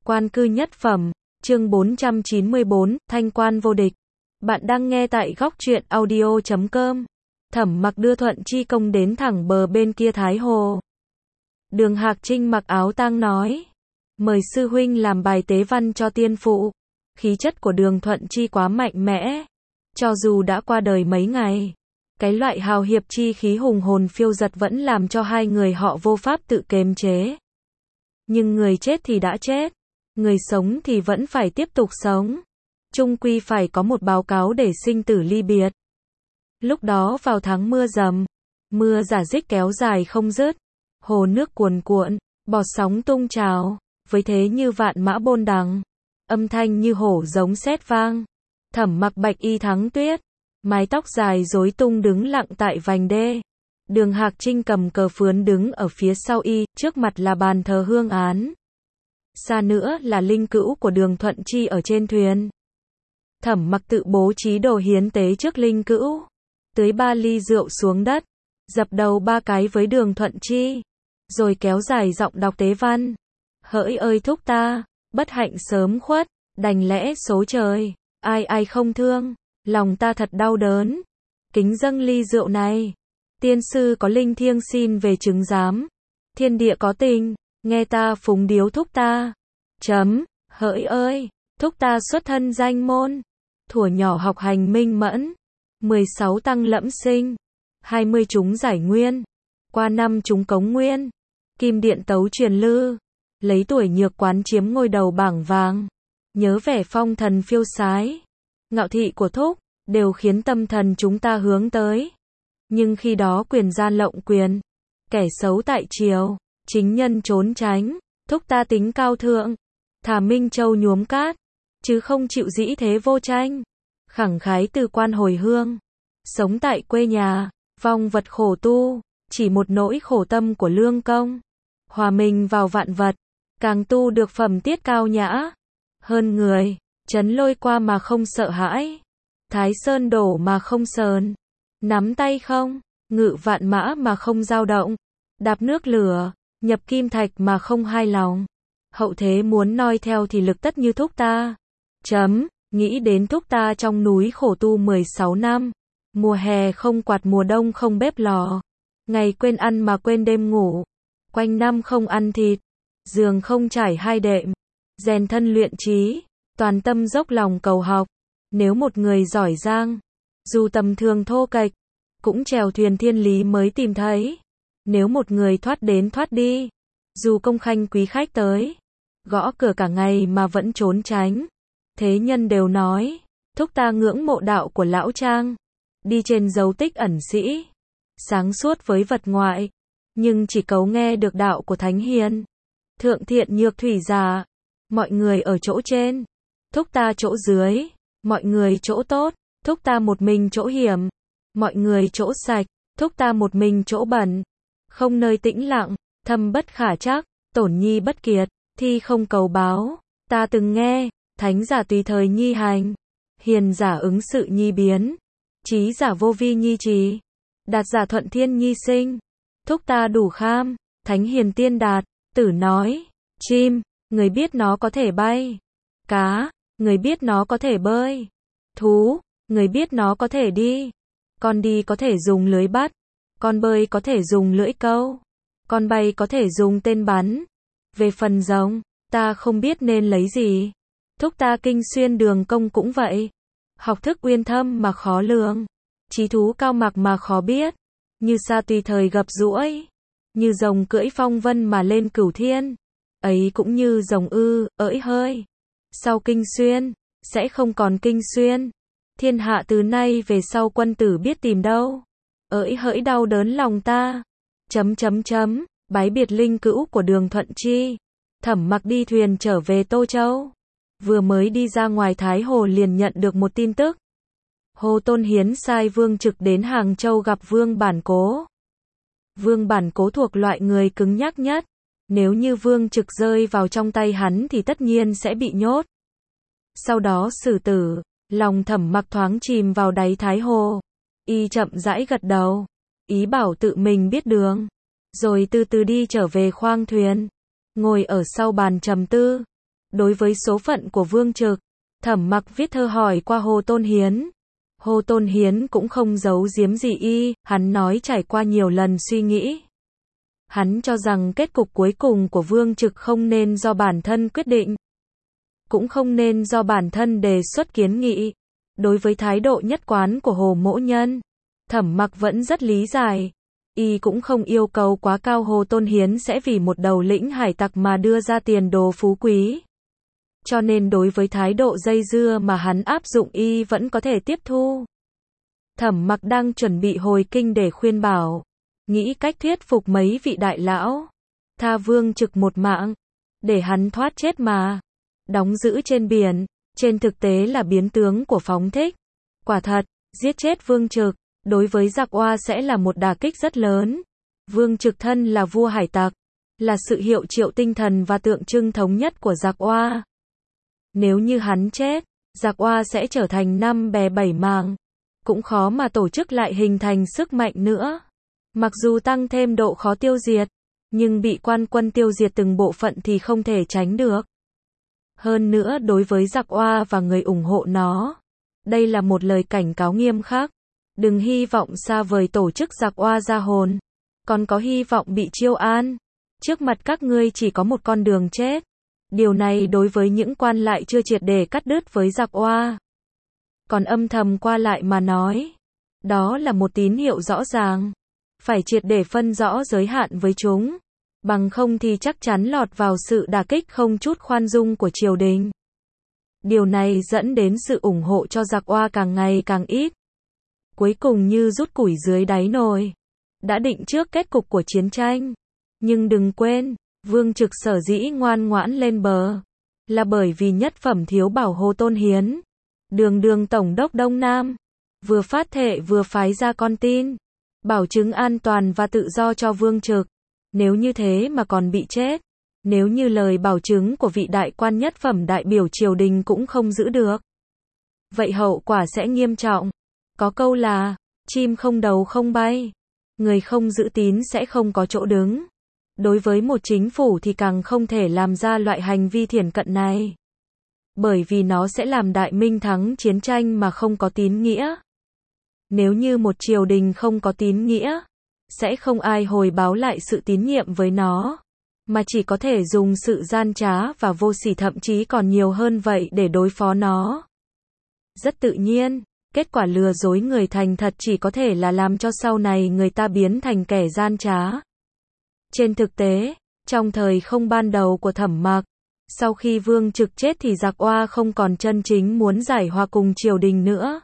Quan cư nhất phẩm, chương 494, thanh quan vô địch. Bạn đang nghe tại góc truyện audio.com. Thẩm Mặc đưa Thuận Chi Công đến thẳng bờ bên kia Thái Hồ. Đường Hạc Trinh mặc áo tang nói, mời sư huynh làm bài tế văn cho tiên phụ. Khí chất của Đường Thuận Chi quá mạnh mẽ, cho dù đã qua đời mấy ngày, cái loại hào hiệp chi khí hùng hồn phiêu dật vẫn làm cho hai người họ vô pháp tự kiềm chế. Nhưng người chết thì đã chết, người sống thì vẫn phải tiếp tục sống. Chung quy phải có một báo cáo để sinh tử ly biệt. Lúc đó vào tháng mưa rầm, mưa rả rích kéo dài không dứt, hồ nước cuồn cuộn, bọt sóng tung trào, với thế như vạn mã bôn đằng, âm thanh như hổ giống sét vang. Thẩm Mặc bạch y thắng tuyết, mái tóc dài rối tung đứng lặng tại vành đê. Đường Hạc Trinh cầm cờ phướn đứng ở phía sau y, trước mặt là bàn thờ hương án. Xa nữa là linh cữu của Đường Thuận Chi ở trên thuyền. Thẩm Mặc tự bố trí đồ hiến tế trước linh cữu, tưới 3 ly rượu xuống đất, dập đầu 3 cái với Đường Thuận Chi, rồi kéo dài giọng đọc tế văn. Hỡi ơi thúc ta, bất hạnh sớm khuất, đành lẽ số trời, ai ai không thương, lòng ta thật đau đớn. Kính dâng ly rượu này, tiên sư có linh thiêng xin về chứng giám, thiên địa có tình, nghe ta phúng điếu thúc ta. Hỡi ơi, thúc ta xuất thân danh môn, thuở nhỏ học hành minh mẫn, 16 tăng lẫm sinh, 20 chúng giải nguyên, qua năm chúng cống nguyên, kim điện tấu truyền lư, lấy tuổi nhược quán chiếm ngôi đầu bảng vàng. Nhớ vẻ phong thần phiêu sái, ngạo thị của thúc, đều khiến tâm thần chúng ta hướng tới. Nhưng khi đó quyền gian lộng quyền, kẻ xấu tại triều, chính nhân trốn tránh, thúc ta tính cao thượng, thà Minh Châu nhuốm cát, chứ không chịu dĩ thế vô tranh. Khẳng khái từ quan hồi hương, sống tại quê nhà, vong vật khổ tu, chỉ một nỗi khổ tâm của lương công. Hòa mình vào vạn vật, càng tu được phẩm tiết cao nhã, hơn người, trấn lôi qua mà không sợ hãi, Thái Sơn đổ mà không sờn, nắm tay không, ngự vạn mã mà không dao động, đạp nước lửa, nhập kim thạch mà không hai lòng. Hậu thế muốn noi theo thì lực tất như thúc ta. Nghĩ đến thúc ta trong núi khổ tu 16 năm, mùa hè không quạt, mùa đông không bếp lò, ngày quên ăn mà quên đêm ngủ, quanh năm không ăn thịt, giường không trải 2 đệm, rèn thân luyện trí, toàn tâm dốc lòng cầu học. Nếu một người giỏi giang, dù tầm thường thô kệch, cũng chèo thuyền thiên lý mới tìm thấy. Nếu một người thoát đến thoát đi, dù công khanh quý khách tới, gõ cửa cả ngày mà vẫn trốn tránh. Thế nhân đều nói, thúc ta ngưỡng mộ đạo của lão Trang, đi trên dấu tích ẩn sĩ, sáng suốt với vật ngoại, nhưng chỉ cấu nghe được đạo của thánh hiền. Thượng thiện nhược thủy giả, mọi người ở chỗ trên, thúc ta chỗ dưới, mọi người chỗ tốt, thúc ta một mình chỗ hiểm, mọi người chỗ sạch, thúc ta một mình chỗ bẩn. Không nơi tĩnh lặng, thâm bất khả trắc, tổn nhi bất kiệt, thi không cầu báo. Ta từng nghe, thánh giả tùy thời nhi hành, hiền giả ứng sự nhi biến, trí giả vô vi nhi trì, đạt giả thuận thiên nhi sinh. Thúc ta đủ kham, thánh hiền tiên đạt. Tử nói, chim, người biết nó có thể bay. Cá, người biết nó có thể bơi. Thú, người biết nó có thể đi. Con đi có thể dùng lưới bắt, con bơi có thể dùng lưỡi câu, con bay có thể dùng tên bắn. Về phần rồng, ta không biết nên lấy gì. Thúc ta kinh xuyên đường công cũng vậy, học thức uyên thâm mà khó lường, trí thú cao mặc mà khó biết, như sa tùy thời gập duỗi, như rồng cưỡi phong vân mà lên cửu thiên, ấy cũng như rồng ỡi hơi. Sau kinh xuyên, sẽ không còn kinh xuyên, thiên hạ từ nay về sau quân tử biết tìm đâu, ỡi hỡi đau đớn lòng ta. Bái biệt linh cữu của Đường Thuận Chi, Thẩm Mặc đi thuyền trở về Tô Châu. Vừa mới đi ra ngoài Thái Hồ liền nhận được một tin tức. Hồ Tôn Hiến sai Vương Trực đến Hàng Châu gặp Vương Bản Cố. Vương Bản Cố thuộc loại người cứng nhắc nhất, nếu như Vương Trực rơi vào trong tay hắn thì tất nhiên sẽ bị nhốt. Sau đó xử tử. Lòng Thẩm Mặc thoáng chìm vào đáy Thái Hồ. Y chậm rãi gật đầu, ý bảo tự mình biết đường, rồi từ từ đi trở về khoang thuyền, ngồi ở sau bàn trầm tư. Đối với số phận của Vương Trực, Thẩm Mặc viết thơ hỏi qua Hồ Tôn Hiến. Hồ Tôn Hiến cũng không giấu giếm gì hắn nói trải qua nhiều lần suy nghĩ. Hắn cho rằng kết cục cuối cùng của Vương Trực không nên do bản thân quyết định, cũng không nên do bản thân đề xuất kiến nghị. Đối với thái độ nhất quán của Hồ Mỗ Nhân, Thẩm Mặc vẫn rất lý giải. Cũng không yêu cầu quá cao Hồ Tôn Hiến sẽ vì một đầu lĩnh hải tặc mà đưa ra tiền đồ phú quý. Cho nên đối với thái độ dây dưa mà hắn áp dụng vẫn có thể tiếp thu. Thẩm Mặc đang chuẩn bị hồi kinh để khuyên bảo, nghĩ cách thuyết phục mấy vị đại lão, tha Vương Trực một mạng, để hắn thoát chết mà. Đóng giữ trên biển, trên thực tế là biến tướng của phóng thích. Quả thật, giết chết Vương Trực, đối với giặc Oa sẽ là một đả kích rất lớn. Vương Trực thân là vua hải tặc, là sự hiệu triệu tinh thần và tượng trưng thống nhất của giặc Oa. Nếu như hắn chết, giặc Oa sẽ trở thành năm bè bảy mảng, cũng khó mà tổ chức lại hình thành sức mạnh nữa. Mặc dù tăng thêm độ khó tiêu diệt, nhưng bị quan quân tiêu diệt từng bộ phận thì không thể tránh được. Hơn nữa đối với giặc Oa và người ủng hộ nó, đây là một lời cảnh cáo nghiêm khắc. Đừng hy vọng xa vời tổ chức giặc Oa ra hồn, còn có hy vọng bị chiêu an. Trước mặt các ngươi chỉ có một con đường chết. Điều này đối với những quan lại chưa triệt để cắt đứt với giặc Oa, còn âm thầm qua lại mà nói, đó là một tín hiệu rõ ràng. Phải triệt để phân rõ giới hạn với chúng, bằng không thì chắc chắn lọt vào sự đả kích không chút khoan dung của triều đình. Điều này dẫn đến sự ủng hộ cho giặc Oa càng ngày càng ít. Cuối cùng như rút củi dưới đáy nồi. Đã định trước kết cục của chiến tranh. Nhưng đừng quên, Vương Trực sở dĩ ngoan ngoãn lên bờ, là bởi vì nhất phẩm thiếu bảo Hồ Tôn Hiến, đường tổng đốc Đông Nam, vừa phát thệ vừa phái ra con tin, bảo chứng an toàn và tự do cho Vương Trực. Nếu như thế mà còn bị chết, nếu như lời bảo chứng của vị đại quan nhất phẩm đại biểu triều đình cũng không giữ được, vậy hậu quả sẽ nghiêm trọng. Có câu là, chim không đầu không bay, người không giữ tín sẽ không có chỗ đứng. Đối với một chính phủ thì càng không thể làm ra loại hành vi thiển cận này. Bởi vì nó sẽ làm đại minh thắng chiến tranh mà không có tín nghĩa. Nếu như một triều đình không có tín nghĩa, sẽ không ai hồi báo lại sự tín nhiệm với nó, mà chỉ có thể dùng sự gian trá và vô sỉ thậm chí còn nhiều hơn vậy để đối phó nó. Rất tự nhiên, kết quả lừa dối người thành thật chỉ có thể là làm cho sau này người ta biến thành kẻ gian trá. Trên thực tế, trong thời không ban đầu của Thẩm Mặc, sau khi Vương Trực chết thì giặc Oa không còn chân chính muốn giải hòa cùng triều đình nữa.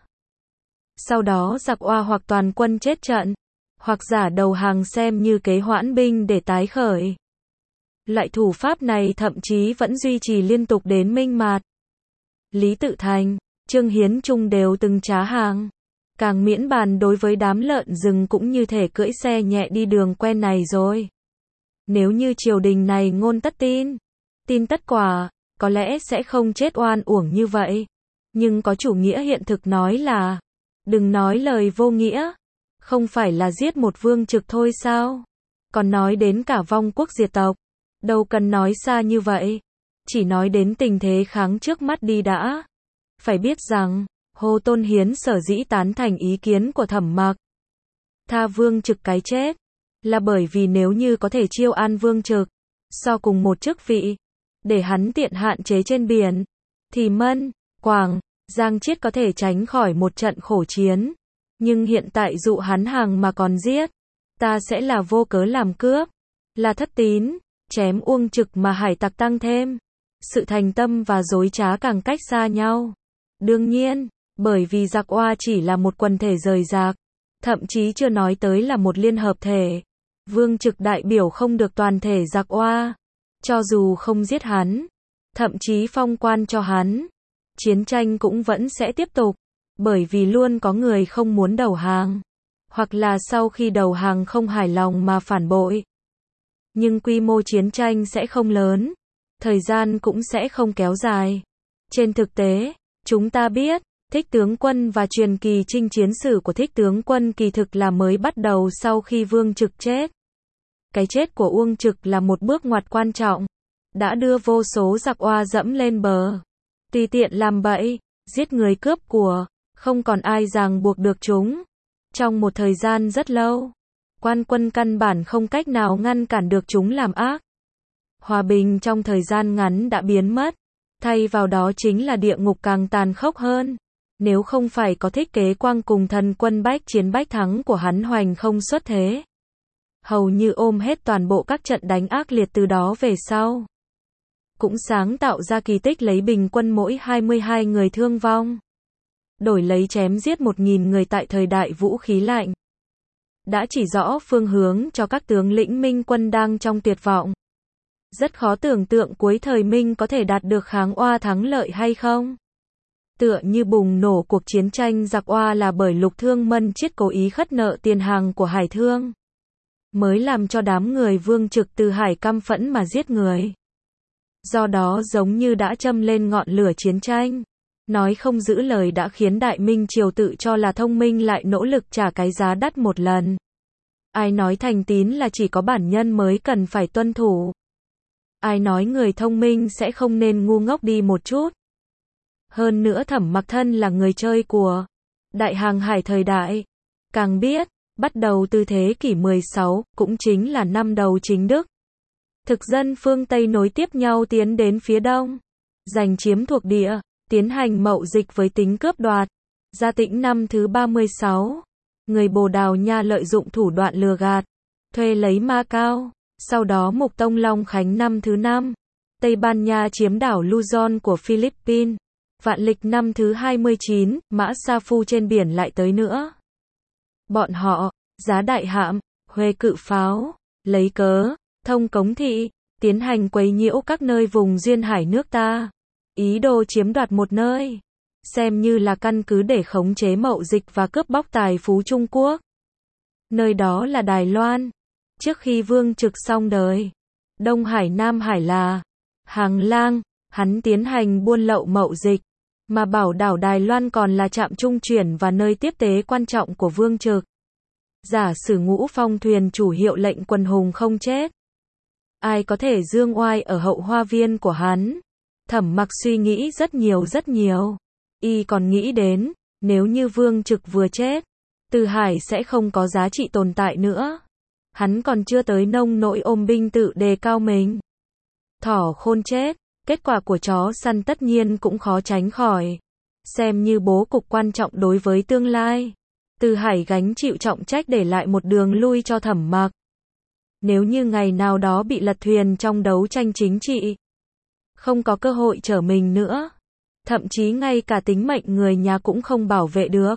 Sau đó giặc Oa hoặc toàn quân chết trận, hoặc giả đầu hàng xem như kế hoãn binh để tái khởi. Loại thủ pháp này thậm chí vẫn duy trì liên tục đến Minh Mạt. Lý Tự Thành, Trương Hiến Trung đều từng trá hàng. Càng miễn bàn đối với đám lợn rừng cũng như thể cưỡi xe nhẹ đi đường quen này rồi. Nếu như triều đình này ngôn tất tin, tin tất quả, có lẽ sẽ không chết oan uổng như vậy. Nhưng có chủ nghĩa hiện thực nói là, đừng nói lời vô nghĩa, không phải là giết một Vương Trực thôi sao? Còn nói đến cả vong quốc diệt tộc, đâu cần nói xa như vậy. Chỉ nói đến tình thế kháng trước mắt đi đã. Phải biết rằng, Hồ Tôn Hiến sở dĩ tán thành ý kiến của Thẩm Mặc, tha Vương Trực cái chết, là bởi vì nếu như có thể chiêu an Vương Trực, so cùng một chức vị, để hắn tiện hạn chế trên biển, thì Mân, Quảng, Giang Chiết có thể tránh khỏi một trận khổ chiến. Nhưng hiện tại dụ hắn hàng mà còn giết, ta sẽ là vô cớ làm cướp, là thất tín, chém Uông Trực mà hải tặc tăng thêm. Sự thành tâm và dối trá càng cách xa nhau. Đương nhiên, bởi vì giặc Oa chỉ là một quần thể rời rạc, thậm chí chưa nói tới là một liên hợp thể. Vương Trực đại biểu không được toàn thể giặc Oa. Cho dù không giết hắn, thậm chí phong quan cho hắn, chiến tranh cũng vẫn sẽ tiếp tục. Bởi vì luôn có người không muốn đầu hàng, hoặc là sau khi đầu hàng không hài lòng mà phản bội. Nhưng quy mô chiến tranh sẽ không lớn, thời gian cũng sẽ không kéo dài. Trên thực tế, chúng ta biết, Thích Tướng Quân và truyền kỳ chinh chiến sử của Thích Tướng Quân kỳ thực là mới bắt đầu sau khi Vương Trực chết. Cái chết của Uông Trực là một bước ngoặt quan trọng. đã đưa vô số giặc oa dẫm lên bờ. Tùy tiện làm bậy, giết người cướp của, không còn ai ràng buộc được chúng. Trong một thời gian rất lâu, quan quân căn bản không cách nào ngăn cản được chúng làm ác. Hòa bình trong thời gian ngắn đã biến mất, thay vào đó chính là địa ngục càng tàn khốc hơn. Nếu không phải có Thích Kế Quang cùng thần quân bách chiến bách thắng của hắn hoành không xuất thế, hầu như ôm hết toàn bộ các trận đánh ác liệt từ đó về sau. Cũng sáng tạo ra kỳ tích lấy bình quân mỗi 22 người thương vong, đổi lấy chém giết 1.000 người tại thời đại vũ khí lạnh. Đã chỉ rõ phương hướng cho các tướng lĩnh Minh quân đang trong tuyệt vọng. Rất khó tưởng tượng cuối thời Minh có thể đạt được kháng oa thắng lợi hay không. Tựa như bùng nổ cuộc chiến tranh giặc oa là bởi Lục Thương Mân Chiết cố ý khất nợ tiền hàng của Hải Thương, mới làm cho đám người Vương Trực từ Hải căm phẫn mà giết người. Do đó giống như đã châm lên ngọn lửa chiến tranh. Nói không giữ lời đã khiến Đại Minh Triều tự cho là thông minh lại nỗ lực trả cái giá đắt một lần. Ai nói thành tín là chỉ có bản nhân mới cần phải tuân thủ. Ai nói người thông minh sẽ không nên ngu ngốc đi một chút. Hơn nữa Thẩm Mặc thân là người chơi của Đại Hàng Hải thời đại. Càng biết, bắt đầu từ thế kỷ 16, cũng chính là năm đầu chính Đức, thực dân phương Tây nối tiếp nhau tiến đến phía Đông, giành chiếm thuộc địa, tiến hành mậu dịch với tính cướp đoạt. Gia Tĩnh năm thứ 36, người Bồ Đào Nha lợi dụng thủ đoạn lừa gạt, thuê lấy Macao. Sau đó Mục Tông Long Khánh năm thứ 5, Tây Ban Nha chiếm đảo Luzon của Philippines. Vạn lịch năm thứ 29, Mã Sa Phu trên biển lại tới nữa. Bọn họ, giá đại hạm, huê cự pháo, lấy cớ, thông cống thị, tiến hành quấy nhiễu các nơi vùng duyên hải nước ta. Ý đồ chiếm đoạt một nơi, xem như là căn cứ để khống chế mậu dịch và cướp bóc tài phú Trung Quốc. Nơi đó là Đài Loan. Trước khi Vương Trực xong đời, Đông Hải Nam Hải là hàng lang, hắn tiến hành buôn lậu mậu dịch, mà bảo đảo Đài Loan còn là trạm trung chuyển và nơi tiếp tế quan trọng của Vương Trực. Giả sử Ngũ Phong thuyền chủ hiệu lệnh quần hùng không chết, ai có thể dương oai ở hậu hoa viên của hắn. Thẩm Mặc suy nghĩ rất nhiều. Y còn nghĩ đến, nếu như Vương Trực vừa chết, Từ Hải sẽ không có giá trị tồn tại nữa. Hắn còn chưa tới nông nỗi ôm binh tự đề cao mình. Thỏ khôn chết, kết quả của chó săn tất nhiên cũng khó tránh khỏi. Xem như bố cục quan trọng đối với tương lai, Từ Hải gánh chịu trọng trách để lại một đường lui cho Thẩm Mặc. Nếu như ngày nào đó bị lật thuyền trong đấu tranh chính trị, không có cơ hội trở mình nữa, thậm chí ngay cả tính mệnh người nhà cũng không bảo vệ được.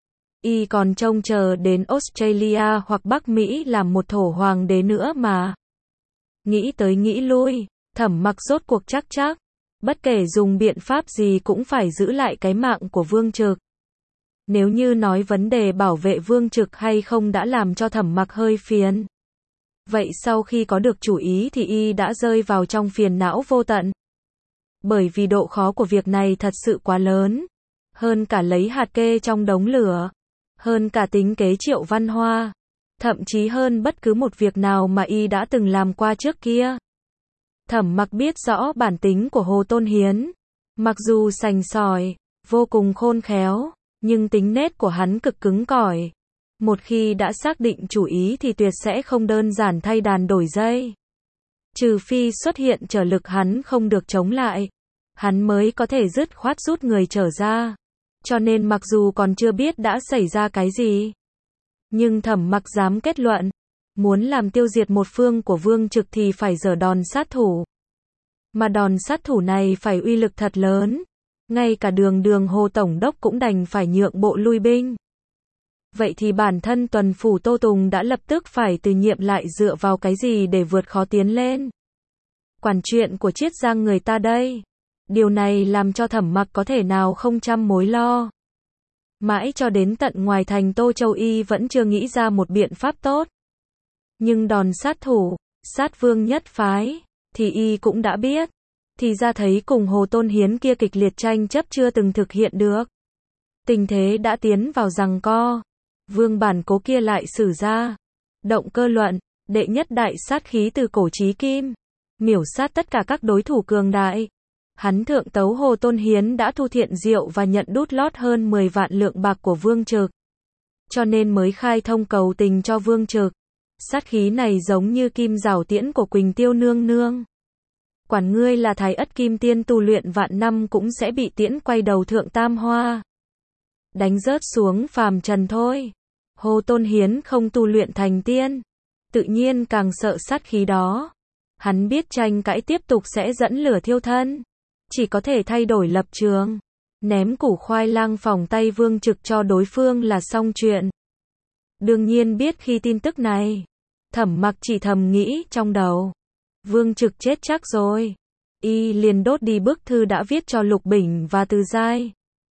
Y còn trông chờ đến Australia hoặc Bắc Mỹ làm một thổ hoàng đế nữa mà. Nghĩ tới nghĩ lui, Thẩm Mặc rốt cuộc chắc, bất kể dùng biện pháp gì cũng phải giữ lại cái mạng của Vương Trực. Nếu như nói vấn đề bảo vệ Vương Trực hay không đã làm cho Thẩm Mặc hơi phiền, vậy sau khi có được chủ ý thì Y đã rơi vào trong phiền não vô tận. Bởi vì độ khó của việc này thật sự quá lớn, hơn cả lấy hạt kê trong đống lửa, hơn cả tính kế Triệu Văn Hoa, thậm chí hơn bất cứ một việc nào mà Y đã từng làm qua trước kia. Thẩm Mặc biết rõ bản tính của Hồ Tôn Hiến, mặc dù sành sỏi, vô cùng khôn khéo, nhưng tính nết của hắn cực cứng cỏi. Một khi đã xác định chủ ý thì tuyệt sẽ không đơn giản thay đàn đổi dây. Trừ phi xuất hiện trở lực hắn không được chống lại, hắn mới có thể dứt khoát rút người trở ra. Cho nên mặc dù còn chưa biết đã xảy ra cái gì, nhưng Thẩm Mặc dám kết luận, muốn làm tiêu diệt một phương của Vương Trực thì phải giở đòn sát thủ. Mà đòn sát thủ này phải uy lực thật lớn, ngay cả Đường Hồ Tổng đốc cũng đành phải nhượng bộ lui binh. Vậy thì bản thân tuần phủ Tô Tùng đã lập tức phải từ nhiệm lại dựa vào cái gì để vượt khó tiến lên. Quản chuyện của Chiết Giang người ta đây. Điều này làm cho Thẩm Mặc có thể nào không trăm mối lo. Mãi cho đến tận ngoài thành Tô Châu Y vẫn chưa nghĩ ra một biện pháp tốt. Nhưng đòn sát thủ, sát vương nhất phái, thì Y cũng đã biết. Thì ra thấy cùng Hồ Tôn Hiến kia kịch liệt tranh chấp chưa từng thực hiện được. Tình thế đã tiến vào giằng co. Vương bản cố kia lại sử ra động cơ luận, đệ nhất đại sát khí từ cổ chí kim. miểu sát tất cả các đối thủ cường đại. Hắn thượng tấu Hồ Tôn Hiến đã thu thiện rượu và nhận đút lót hơn 10 vạn lượng bạc của Vương Trực. Cho nên mới khai thông cầu tình cho Vương Trực. Sát khí này giống như kim rào tiễn của Quỳnh Tiêu nương nương. Quản ngươi là Thái Ất Kim Tiên tu luyện vạn năm cũng sẽ bị tiễn quay đầu thượng tam hoa. Đánh rớt xuống phàm trần thôi. Hồ Tôn Hiến không tu luyện thành tiên. Tự nhiên càng sợ sát khí đó. Hắn biết tranh cãi tiếp tục sẽ dẫn lửa thiêu thân. Chỉ có thể thay đổi lập trường. Ném củ khoai lang phòng tay Vương Trực cho đối phương là xong chuyện. Đương nhiên biết khi tin tức này. Thẩm Mặc chỉ thầm nghĩ trong đầu. Vương Trực chết chắc rồi. Y liền đốt đi bức thư đã viết cho Lục Bình và Từ Giai.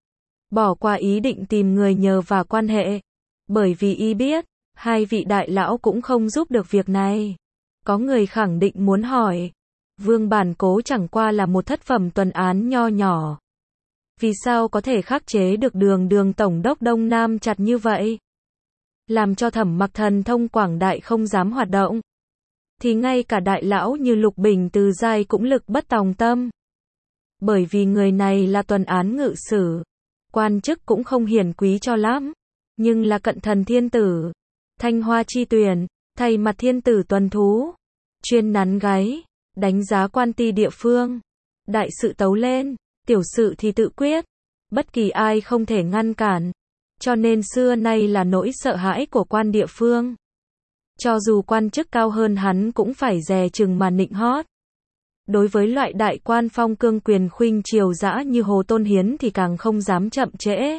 Bỏ qua ý định tìm người nhờ và quan hệ. Bởi vì y biết, hai vị đại lão cũng không giúp được việc này. Có người khẳng định muốn hỏi. Vương Bản Cố chẳng qua là một thất phẩm tuần án nho nhỏ. Vì sao có thể khắc chế được Đường tổng đốc Đông Nam chặt như vậy? Làm cho Thẩm Mặc thần thông quảng đại không dám hoạt động. Thì ngay cả đại lão như Lục Bình Từ Giai cũng lực bất tòng tâm. Bởi vì người này là tuần án ngự sử. Quan chức cũng không hiển quý cho lắm. Nhưng là cận thần thiên tử. Thanh hoa chi tuyển. Thay mặt thiên tử tuần thú. Chuyên nắn gáy. Đánh giá quan ty địa phương. Đại sự tấu lên. Tiểu sự thì tự quyết. Bất kỳ ai không thể ngăn cản. Cho nên xưa nay là nỗi sợ hãi của quan địa phương. Cho dù quan chức cao hơn hắn cũng phải dè chừng mà nịnh hót. Đối với loại đại quan phong cương quyền khuynh triều dã như Hồ Tôn Hiến thì càng không dám chậm trễ.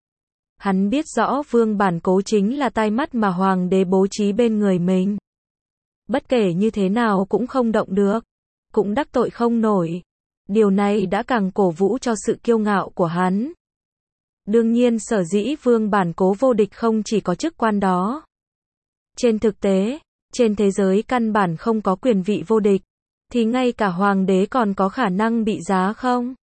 Hắn biết rõ Vương Bản Cố chính là tai mắt mà hoàng đế bố trí bên người mình. Bất kể như thế nào cũng không động được. Cũng đắc tội không nổi. Điều này đã càng cổ vũ cho sự kiêu ngạo của hắn. Đương nhiên sở dĩ Vương Bản Cố vô địch không chỉ có chức quan đó. Trên thực tế, trên thế giới căn bản không có quyền vị vô địch. Thì ngay cả hoàng đế còn có khả năng bị giá không?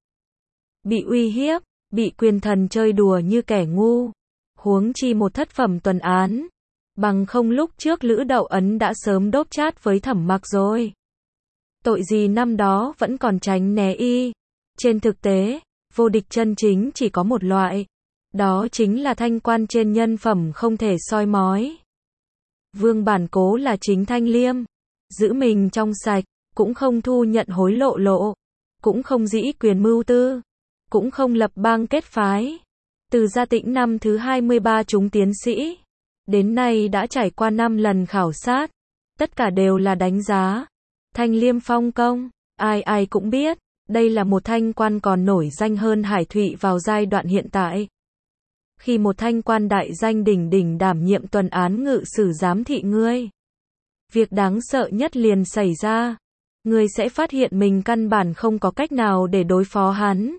Bị uy hiếp, bị quyền thần chơi đùa như kẻ ngu. Huống chi một thất phẩm tuần án. Bằng không lúc trước Lữ Đậu Ấn đã sớm đốp chát với Thẩm Mặc rồi. Tội gì năm đó vẫn còn tránh né y. Trên thực tế, vô địch chân chính chỉ có một loại. Đó chính là thanh quan trên nhân phẩm không thể soi mói. Vương Bản Cố là chính thanh liêm. Giữ mình trong sạch. Cũng không thu nhận hối lộ. Cũng không dĩ quyền mưu tư. Cũng không lập bang kết phái. Từ Gia Tĩnh năm thứ 23 chúng tiến sĩ. Đến nay đã trải qua 5 lần khảo sát. Tất cả đều là đánh giá. Thanh liêm phong công. Ai cũng biết. Đây là một thanh quan còn nổi danh hơn Hải Thụy vào giai đoạn hiện tại. Khi một thanh quan đại danh đỉnh đỉnh đảm nhiệm tuần án ngự sử giám thị ngươi. Việc đáng sợ nhất liền xảy ra. Ngươi sẽ phát hiện mình căn bản không có cách nào để đối phó hắn.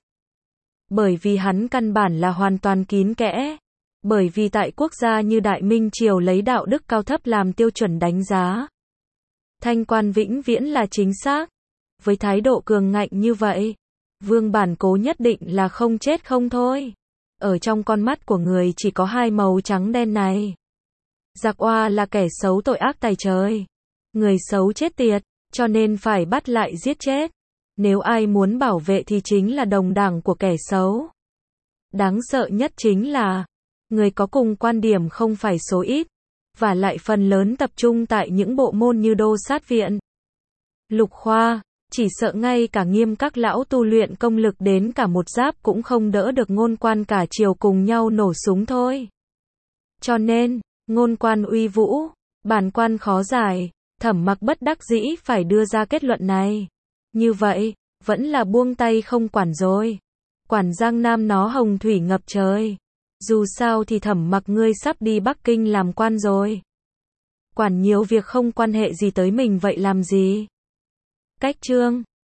Bởi vì hắn căn bản là hoàn toàn kín kẽ. Bởi vì tại quốc gia như Đại Minh Triều lấy đạo đức cao thấp làm tiêu chuẩn đánh giá. Thanh quan vĩnh viễn là chính xác. Với thái độ cường ngạnh như vậy, Vương Bản Cố nhất định là không chết không thôi. Ở trong con mắt của người chỉ có hai màu trắng đen này. Giặc oa là kẻ xấu tội ác tày trời. Người xấu chết tiệt, cho nên phải bắt lại giết chết. Nếu ai muốn bảo vệ thì chính là đồng đảng của kẻ xấu. Đáng sợ nhất chính là, người có cùng quan điểm không phải số ít, và lại phần lớn tập trung tại những bộ môn như Đô Sát Viện, Lục Khoa, chỉ sợ ngay cả nghiêm các lão tu luyện công lực đến cả một giáp cũng không đỡ được ngôn quan cả triều cùng nhau nổ súng thôi. Cho nên, ngôn quan uy vũ, bản quan khó giải, Thẩm Mặc bất đắc dĩ phải đưa ra kết luận này. Như vậy, vẫn là buông tay không quản rồi. Quản Giang Nam nó hồng thủy ngập trời. Dù sao thì Thẩm Mặc ngươi sắp đi Bắc Kinh làm quan rồi. Quản nhiều việc không quan hệ gì tới mình vậy làm gì? Cách chương